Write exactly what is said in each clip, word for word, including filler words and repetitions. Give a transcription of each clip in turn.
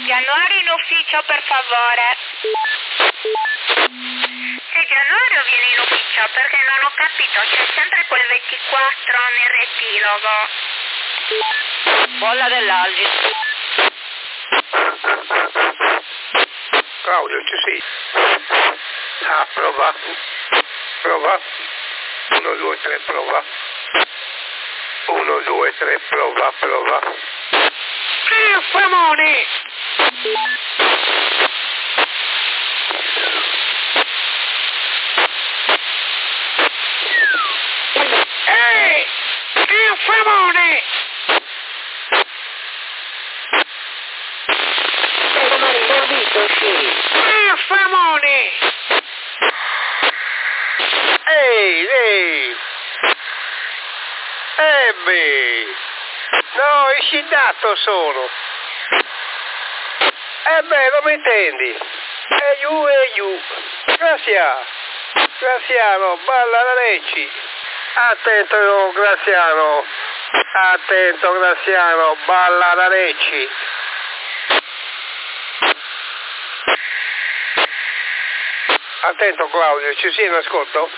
Januario in ufficio, per favore. Se Januario viene in ufficio, perché non ho capito, c'è sempre quel ventiquattro nel riepilogo. Bolla dell'Algis. Claudio, ci sei? Ah, prova. Prova. Uno, due, tre, prova. Uno, due, tre, prova, prova. Eh, Framoni! Ehi! Eh, Framoni! Eh, Framoni! Ehi, ehi! Eh beh! No, il scindato sono! Eh beh, non mi intendi? E giù, e giù! Grazie! Graziano, balla la Lecci! Attento, Graziano! Attento, Graziano, balla la Lecci! Attento Claudio, ci sei in ascolto?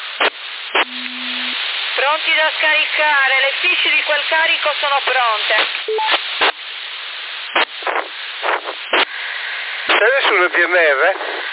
Pronti da scaricare, le fiche di quel carico sono pronte. C'è nessuno il P N R?